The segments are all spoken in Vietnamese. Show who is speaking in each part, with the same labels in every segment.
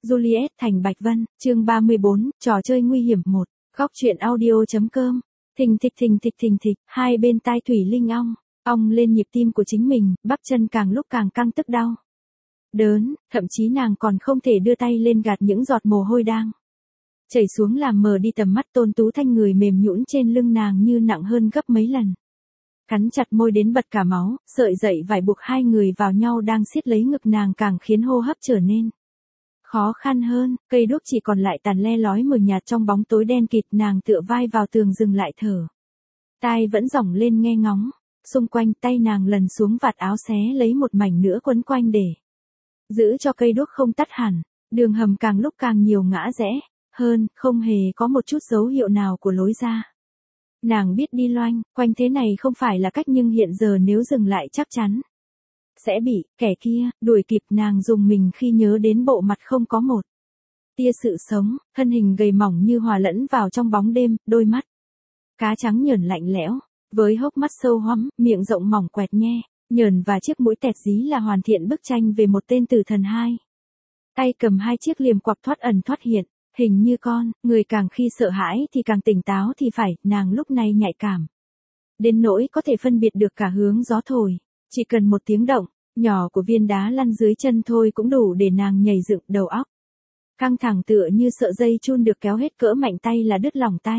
Speaker 1: Juliet thành Bạch Vân, chương 34, trò chơi nguy hiểm 1, góc truyện audio.com. Thình thịch, hai bên tai Thủy Linh ong lên nhịp tim của chính mình, bắp chân càng lúc càng căng tức đau. Đớn, thậm chí nàng còn không thể đưa tay lên gạt những giọt mồ hôi đang chảy xuống làm mờ đi tầm mắt. Tôn Tú Thanh người mềm nhũn trên lưng nàng như nặng hơn gấp mấy lần. Cắn chặt môi đến bật cả máu, sợi dậy vải buộc hai người vào nhau đang siết lấy ngực nàng càng khiến hô hấp trở nên khó khăn hơn. Cây đuốc chỉ còn lại tàn le lói mờ nhạt trong bóng tối đen kịt. Nàng tựa vai vào tường dừng lại thở. Tai vẫn dỏng lên nghe ngóng. Xung quanh tay nàng lần xuống vạt áo xé lấy một mảnh nữa quấn quanh để giữ cho cây đuốc không tắt hẳn. Đường hầm càng lúc càng nhiều ngã rẽ hơn, không hề có một chút dấu hiệu nào của lối ra. Nàng biết đi loanh quanh thế này không phải là cách, nhưng hiện giờ nếu dừng lại chắc chắn sẽ bị kẻ kia đuổi kịp. Nàng dùng mình khi nhớ đến bộ mặt không có một tia sự sống, thân hình gầy mỏng như hòa lẫn vào trong bóng đêm, đôi mắt cá trắng nhờn lạnh lẽo, với hốc mắt sâu hoắm, miệng rộng mỏng quẹt nhe nhờn và chiếc mũi tẹt dí là hoàn thiện bức tranh về một tên tử thần. Hai tay cầm hai chiếc liềm quặp thoát ẩn thoát hiện, hình như con người càng khi sợ hãi thì càng tỉnh táo thì phải. Nàng lúc này nhạy cảm đến nỗi có thể phân biệt được cả hướng gió thổi. Chỉ cần một tiếng động nhỏ của viên đá lăn dưới chân thôi cũng đủ để nàng nhảy dựng, đầu óc căng thẳng tựa như sợ dây chun được kéo hết cỡ mạnh tay là đứt lỏng tay.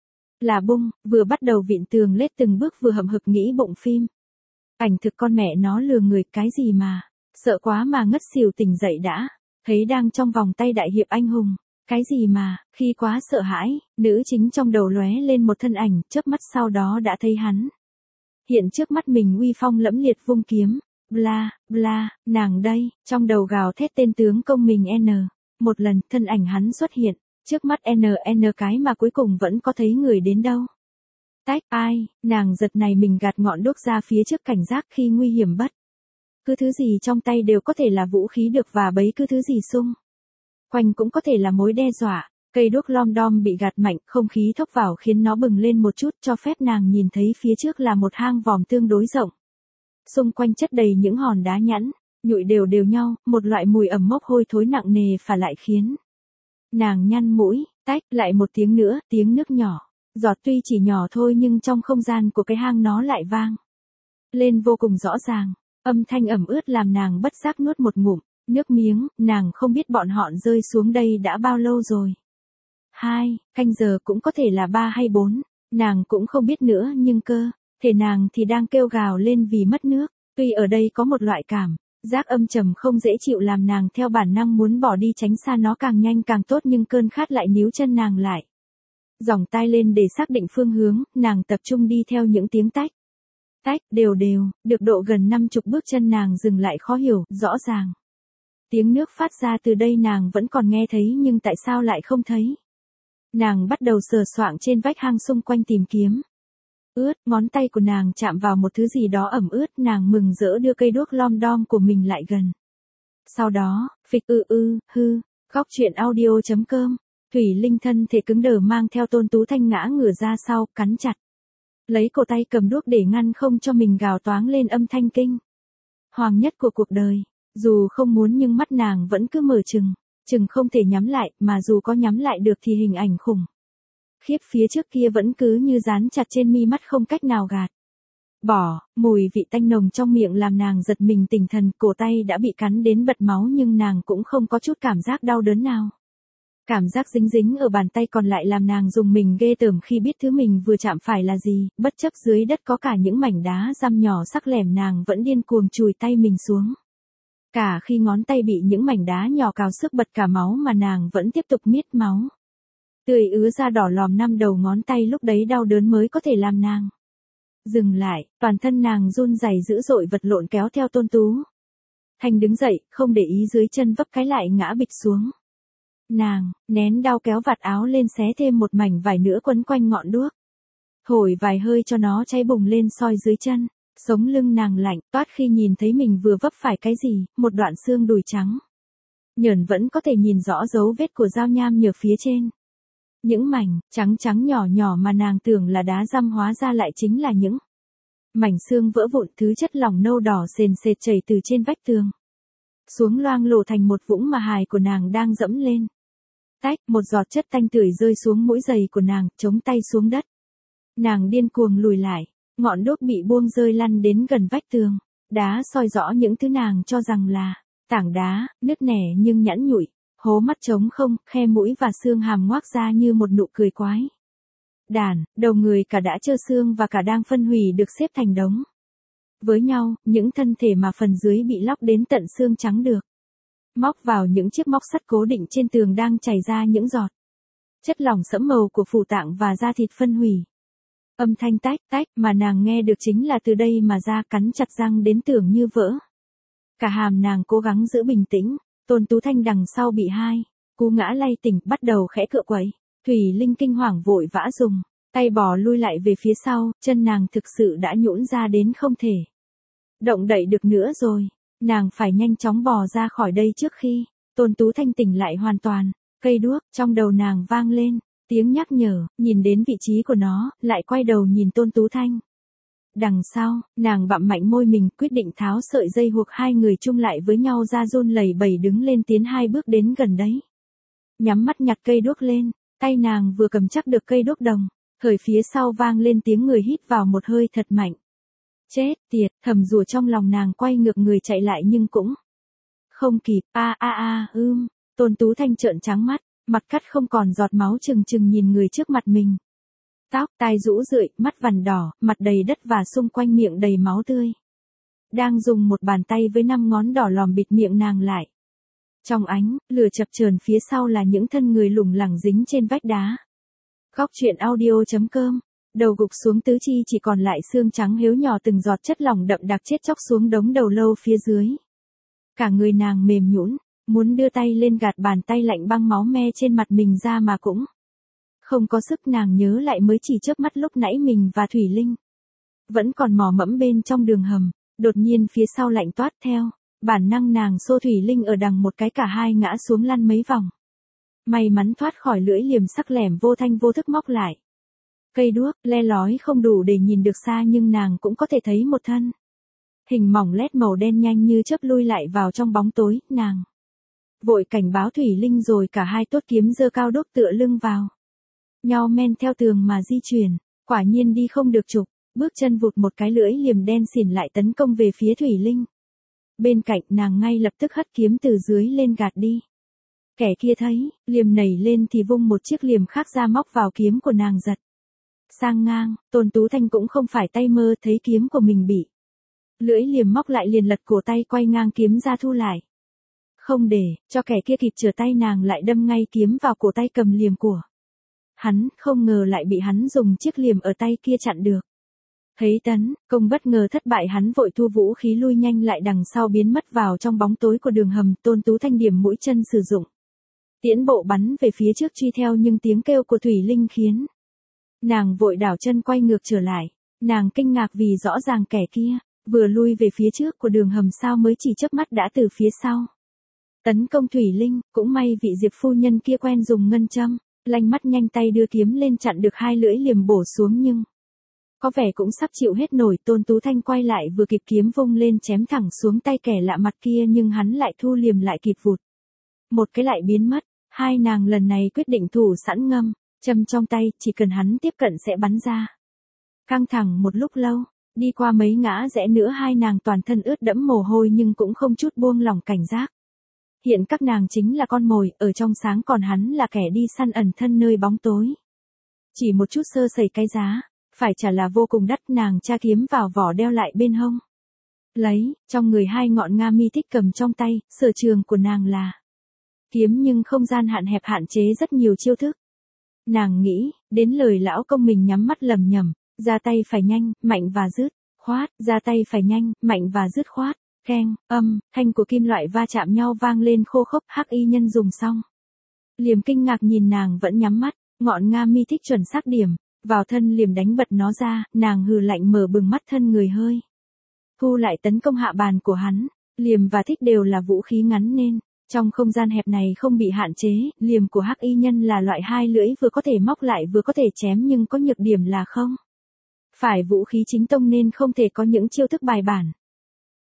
Speaker 1: Là bung, vừa bắt đầu vịn tường lết từng bước vừa hậm hực nghĩ bụng phim. Ảnh thực con mẹ nó lừa người, cái gì mà sợ quá mà ngất xỉu, tỉnh dậy đã thấy đang trong vòng tay đại hiệp anh hùng. Cái gì mà khi quá sợ hãi, nữ chính trong đầu lóe lên một thân ảnh, chớp mắt sau đó đã thấy hắn hiện trước mắt mình uy phong lẫm liệt vung kiếm. Bla, bla, nàng đây, trong đầu gào thét tên tướng công mình một lần, thân ảnh hắn xuất hiện trước mắt cái mà cuối cùng vẫn có thấy người đến đâu. Tách, ai, nàng giật này mình gạt ngọn đuốc ra phía trước, cảnh giác khi nguy hiểm bất cứ thứ gì trong tay đều có thể là vũ khí được, và bấy cứ thứ gì xung quanh cũng có thể là mối đe dọa. Cây đuốc lom đom bị gạt mạnh, không khí thốc vào khiến nó bừng lên một chút, cho phép nàng nhìn thấy phía trước là một hang vòm tương đối rộng. Xung quanh chất đầy những hòn đá nhẵn nhụi đều nhau, một loại mùi ẩm mốc hôi thối nặng nề phả lại khiến nàng nhăn mũi. Tách, lại một tiếng nữa, tiếng nước nhỏ giọt tuy chỉ nhỏ thôi nhưng trong không gian của cái hang nó lại vang lên vô cùng rõ ràng. Âm thanh ẩm ướt làm nàng bất giác nuốt một ngụm nước miếng. Nàng không biết bọn họ rơi xuống đây đã bao lâu rồi. 2 canh giờ cũng có thể là 3 hay 4. Nàng cũng không biết nữa, nhưng cơ thể nàng thì đang kêu gào lên vì mất nước. Tuy ở đây có một loại cảm giác âm trầm không dễ chịu làm nàng theo bản năng muốn bỏ đi tránh xa nó càng nhanh càng tốt, nhưng cơn khát lại níu chân nàng lại. Dòng tai lên để xác định phương hướng, nàng tập trung đi theo những tiếng tách. Tách, đều, được độ gần 50 bước chân nàng dừng lại khó hiểu, rõ ràng. Tiếng nước phát ra từ đây nàng vẫn còn nghe thấy, nhưng tại sao lại không thấy? Nàng bắt đầu sờ soạng trên vách hang xung quanh tìm kiếm. Ướt, ngón tay của nàng chạm vào một thứ gì đó ẩm ướt, nàng mừng rỡ đưa cây đuốc lom đom của mình lại gần. Sau đó, phịch góc truyện audio.com. Thủy Linh thân thể cứng đờ mang theo Tôn Tú Thanh ngã ngửa ra sau, cắn chặt lấy cổ tay cầm đuốc để ngăn không cho mình gào toáng lên âm thanh kinh hoàng nhất của cuộc đời. Dù không muốn nhưng mắt nàng vẫn cứ mở chừng không thể nhắm lại, mà dù có nhắm lại được thì hình ảnh khủng khiếp phía trước kia vẫn cứ như dán chặt trên mi mắt không cách nào gạt bỏ. Mùi vị tanh nồng trong miệng làm nàng giật mình tỉnh thần, cổ tay đã bị cắn đến bật máu nhưng nàng cũng không có chút cảm giác đau đớn nào. Cảm giác dính ở bàn tay còn lại làm nàng dùng mình ghê tởm khi biết thứ mình vừa chạm phải là gì. Bất chấp dưới đất có cả những mảnh đá răm nhỏ sắc lẻm, nàng vẫn điên cuồng chùi tay mình xuống. Cả khi ngón tay bị những mảnh đá nhỏ cào sức bật cả máu mà nàng vẫn tiếp tục miết máu tươi ứa ra đỏ lòm. 5 đầu ngón tay lúc đấy đau đớn mới có thể làm nàng dừng lại. Toàn thân nàng run rẩy dữ dội vật lộn kéo theo Tôn Tú Thanh đứng dậy, không để ý dưới chân vấp cái lại ngã bịch xuống. Nàng nén đau kéo vạt áo lên xé thêm một mảnh vải nữa quấn quanh ngọn đuốc. Thổi vài hơi cho nó cháy bùng lên soi dưới chân. Sống lưng nàng lạnh toát khi nhìn thấy mình vừa vấp phải cái gì, một đoạn xương đùi trắng nhờn vẫn có thể nhìn rõ dấu vết của dao nham nhở phía trên. Những mảnh trắng nhỏ mà nàng tưởng là đá răm hóa ra lại chính là những mảnh xương vỡ vụn, thứ chất lỏng nâu đỏ sền sệt chảy từ trên vách tường. xuống loang lổ thành một vũng mà hài của nàng đang dẫm lên. Tách, một giọt chất tanh tưởi rơi xuống mũi giày của nàng, chống tay xuống đất. Nàng điên cuồng lùi lại, ngọn đuốc bị buông rơi lăn đến gần vách tường. Đá soi rõ những thứ nàng cho rằng là tảng đá, nứt nẻ nhưng nhẵn nhụi, hố mắt trống không, khe mũi và xương hàm ngoác ra như một nụ cười quái. Đàn, đầu người cả đã trơ xương và cả đang phân hủy được xếp thành đống. Với nhau, những thân thể mà phần dưới bị lóc đến tận xương trắng được. Móc vào những chiếc móc sắt cố định trên tường đang chảy ra những giọt. Chất lỏng sẫm màu của phủ tạng và da thịt phân hủy. Âm thanh tách tách mà nàng nghe được chính là từ đây mà ra, cắn chặt răng đến tưởng như vỡ. Cả hàm nàng cố gắng giữ bình tĩnh, Tôn Tú Thanh đằng sau bị hai cú ngã lay tỉnh, bắt đầu khẽ cựa quậy. Thủy Linh kinh hoàng vội vã dùng tay bò lui lại về phía sau, chân nàng thực sự đã nhũn ra đến không thể động đậy được nữa rồi. Nàng phải nhanh chóng bò ra khỏi đây trước khi Tôn Tú Thanh tỉnh lại hoàn toàn. Cây đuốc trong đầu nàng vang lên, tiếng nhắc nhở, nhìn đến vị trí của nó, lại quay đầu nhìn Tôn Tú Thanh. Đằng sau, nàng bặm mạnh môi mình, quyết định tháo sợi dây buộc hai người chung lại với nhau ra, run lẩy bẩy đứng lên tiến 2 bước đến gần đấy. Nhắm mắt nhặt cây đuốc lên, tay nàng vừa cầm chắc được cây đuốc đồng, thời phía sau vang lên tiếng người hít vào một hơi thật mạnh. Chết tiệt, thầm rủa trong lòng nàng, quay ngược người chạy lại nhưng cũng không kịp. Tôn Tú Thanh trợn trắng mắt, mặt cắt không còn giọt máu, trừng trừng nhìn người trước mặt mình. Tóc, tai rũ rượi, mắt vằn đỏ, mặt đầy đất và xung quanh miệng đầy máu tươi. Đang dùng một bàn tay với 5 ngón đỏ lòm bịt miệng nàng lại. Trong ánh lửa chập chờn phía sau là những thân người lủng lẳng dính trên vách đá. Góc truyện audio.com. Đầu gục xuống tứ chi chỉ còn lại xương trắng héo nhỏ, từng giọt chất lỏng đậm đặc chết chóc xuống đống đầu lâu phía dưới. Cả người nàng mềm nhũn, muốn đưa tay lên gạt bàn tay lạnh băng máu me trên mặt mình ra mà cũng không có sức. Nàng nhớ lại mới chỉ chớp mắt lúc nãy mình và Thủy Linh vẫn còn mò mẫm bên trong đường hầm, đột nhiên phía sau lạnh toát theo. Bản năng nàng xô Thủy Linh ở đằng một cái, cả hai ngã xuống lăn mấy vòng. May mắn thoát khỏi lưỡi liềm sắc lẻm, vô thanh vô thức móc lại cây đuốc, le lói không đủ để nhìn được xa nhưng nàng cũng có thể thấy một thân hình mỏng lét màu đen nhanh như chớp lui lại vào trong bóng tối. Nàng vội cảnh báo Thủy Linh rồi cả hai tốt kiếm giơ cao đốt tựa lưng vào nhau, men theo tường mà di chuyển. Quả nhiên đi không được chục bước chân, vụt một cái lưỡi liềm đen xỉn lại tấn công về phía Thủy Linh. Bên cạnh nàng ngay lập tức hất kiếm từ dưới lên gạt đi. Kẻ kia thấy liềm nảy lên thì vung một chiếc liềm khác ra, móc vào kiếm của nàng giật sang ngang. Tôn Tú Thanh cũng không phải tay mơ, thấy kiếm của mình bị lưỡi liềm móc lại liền lật cổ tay, quay ngang kiếm ra thu lại. Không để cho kẻ kia kịp trở tay, nàng lại đâm ngay kiếm vào cổ tay cầm liềm của hắn, không ngờ lại bị hắn dùng chiếc liềm ở tay kia chặn được. Thấy tấn công bất ngờ thất bại, hắn vội thu vũ khí lui nhanh lại đằng sau, biến mất vào trong bóng tối của đường hầm. Tôn Tú Thanh điểm mũi chân sử dụng tiễn bộ bắn về phía trước truy theo, nhưng tiếng kêu của Thủy Linh khiến nàng vội đảo chân quay ngược trở lại. Nàng kinh ngạc vì rõ ràng kẻ kia vừa lui về phía trước của đường hầm, sao mới chỉ chớp mắt đã từ phía sau tấn công Thủy Linh. Cũng may vị Diệp phu nhân kia quen dùng ngân châm, lanh mắt nhanh tay đưa kiếm lên chặn được hai lưỡi liềm bổ xuống, nhưng có vẻ cũng sắp chịu hết nổi. Tôn Tú Thanh quay lại vừa kịp kiếm vung lên chém thẳng xuống tay kẻ lạ mặt kia, nhưng hắn lại thu liềm lại kịp, vụt một cái lại biến mất. Hai nàng lần này quyết định thủ sẵn ngâm châm trong tay, chỉ cần hắn tiếp cận sẽ bắn ra. Căng thẳng một lúc lâu, đi qua mấy ngã rẽ nữa, hai nàng toàn thân ướt đẫm mồ hôi nhưng cũng không chút buông lỏng cảnh giác. Hiện các nàng chính là con mồi ở trong sáng, còn hắn là kẻ đi săn ẩn thân nơi bóng tối. Chỉ một chút sơ sẩy cái giá phải trả là vô cùng đắt. Nàng tra kiếm vào vỏ đeo lại bên hông, lấy trong người 2 ngọn nga mi thích cầm trong tay. Sở trường của nàng là kiếm, nhưng không gian hạn hẹp hạn chế rất nhiều chiêu thức. Nàng nghĩ đến lời lão công mình, nhắm mắt lầm nhầm, ra tay phải nhanh, mạnh và dứt khoát, ra tay phải nhanh, mạnh và dứt khoát. Keng, thanh của kim loại va chạm nhau vang lên khô khốc. Hắc y nhân dùng xong liềm kinh ngạc nhìn nàng vẫn nhắm mắt, ngọn nga mi thích chuẩn xác điểm vào thân liềm đánh bật nó ra. Nàng hừ lạnh mở bừng mắt, thân người hơi thu lại tấn công hạ bàn của hắn. Liềm và thích đều là vũ khí ngắn nên trong không gian hẹp này không bị hạn chế. Liềm của hắc y nhân là loại 2 lưỡi, vừa có thể móc lại vừa có thể chém, nhưng có nhược điểm là không phải vũ khí chính tông nên không thể có những chiêu thức bài bản.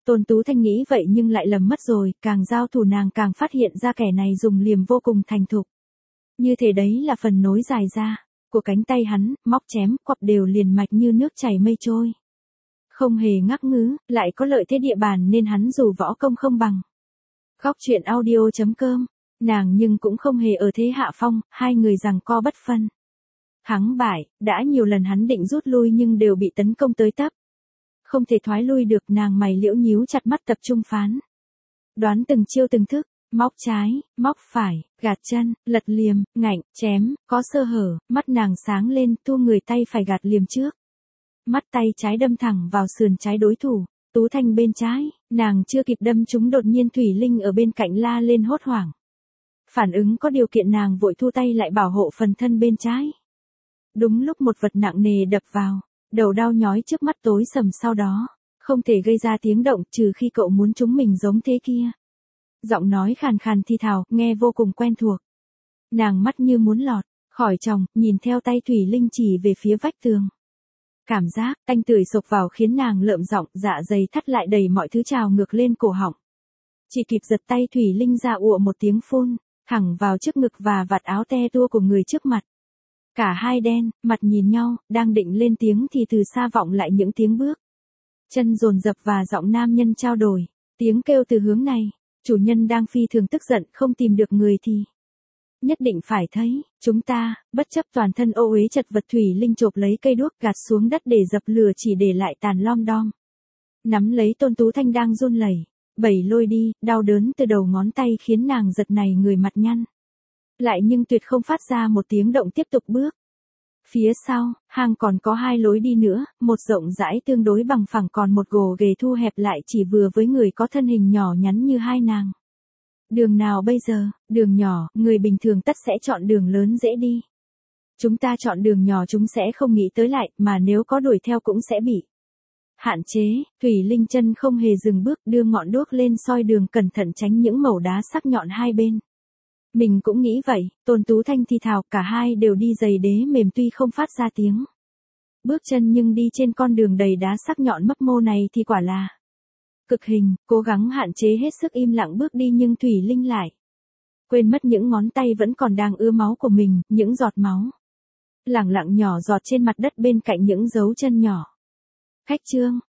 Speaker 1: Tôn Tú Thanh nghĩ vậy nhưng lại lầm mất rồi, càng giao thủ nàng càng phát hiện ra kẻ này dùng liềm vô cùng thành thục. Như thế đấy là phần nối dài ra của cánh tay hắn, móc chém, quặp đều liền mạch như nước chảy mây trôi. Không hề ngắc ngứ, lại có lợi thế địa bàn nên hắn dù võ công không bằng. Góc truyện audio.com, nàng nhưng cũng không hề ở thế hạ phong, hai người giằng co bất phân. Thắng bại, đã nhiều lần hắn định rút lui nhưng đều bị tấn công tới tấp. Không thể thoái lui được, nàng mày liễu nhíu chặt mắt tập trung phán. Đoán từng chiêu từng thức, móc trái, móc phải, gạt chân, lật liềm, ngạnh, chém, có sơ hở, mắt nàng sáng lên, thu người tay phải gạt liềm trước. Mắt tay trái đâm thẳng vào sườn trái đối thủ, Tú Thanh bên trái, nàng chưa kịp đâm trúng đột nhiên Thủy Linh ở bên cạnh la lên hốt hoảng. Phản ứng có điều kiện nàng vội thu tay lại bảo hộ phần thân bên trái. Đúng lúc một vật nặng nề đập vào, đầu đau nhói trước mắt tối sầm sau đó, không thể gây ra tiếng động trừ khi cậu muốn chúng mình giống thế kia. Giọng nói khàn khàn thi thào, nghe vô cùng quen thuộc. Nàng mắt như muốn lọt khỏi tròng, nhìn theo tay Thủy Linh chỉ về phía vách tường. Cảm giác tanh tưởi sộc vào khiến nàng lợm giọng, dạ dày thắt lại đầy mọi thứ trào ngược lên cổ họng. Chỉ kịp giật tay Thủy Linh ra ụa một tiếng phun, thẳng vào trước ngực và vạt áo te tua của người trước mặt. Cả hai đen, mặt nhìn nhau, đang định lên tiếng thì từ xa vọng lại những tiếng bước. Chân dồn dập và giọng nam nhân trao đổi, tiếng kêu từ hướng này, chủ nhân đang phi thường tức giận không tìm được người thì. Nhất định phải thấy, chúng ta, bất chấp toàn thân ô uế chật vật Thủy Linh chộp lấy cây đuốc gạt xuống đất để dập lửa chỉ để lại tàn lom đom. Nắm lấy Tôn Tú Thanh đang run lẩy, bẩy lôi đi, đau đớn từ đầu ngón tay khiến nàng giật này người mặt nhăn. Lại nhưng tuyệt không phát ra một tiếng động tiếp tục bước. Phía sau, hang còn có hai lối đi nữa, một rộng rãi tương đối bằng phẳng còn một gồ ghề thu hẹp lại chỉ vừa với người có thân hình nhỏ nhắn như hai nàng. Đường nào bây giờ, đường nhỏ, người bình thường tất sẽ chọn đường lớn dễ đi. Chúng ta chọn đường nhỏ chúng sẽ không nghĩ tới lại, mà nếu có đuổi theo cũng sẽ bị hạn chế. Thủy Linh chân không hề dừng bước, đưa ngọn đuốc lên soi đường cẩn thận tránh những mẩu đá sắc nhọn hai bên. Mình cũng nghĩ vậy, Tôn Tú Thanh thì thào, cả hai đều đi giày đế mềm tuy không phát ra tiếng bước chân nhưng đi trên con đường đầy đá sắc nhọn mấp mô này thì quả là cực hình, cố gắng hạn chế hết sức im lặng bước đi nhưng Thủy Linh lại quên mất những ngón tay vẫn còn đang ưa máu của mình, những giọt máu lẳng lặng nhỏ giọt trên mặt đất bên cạnh những dấu chân nhỏ. Khách trương,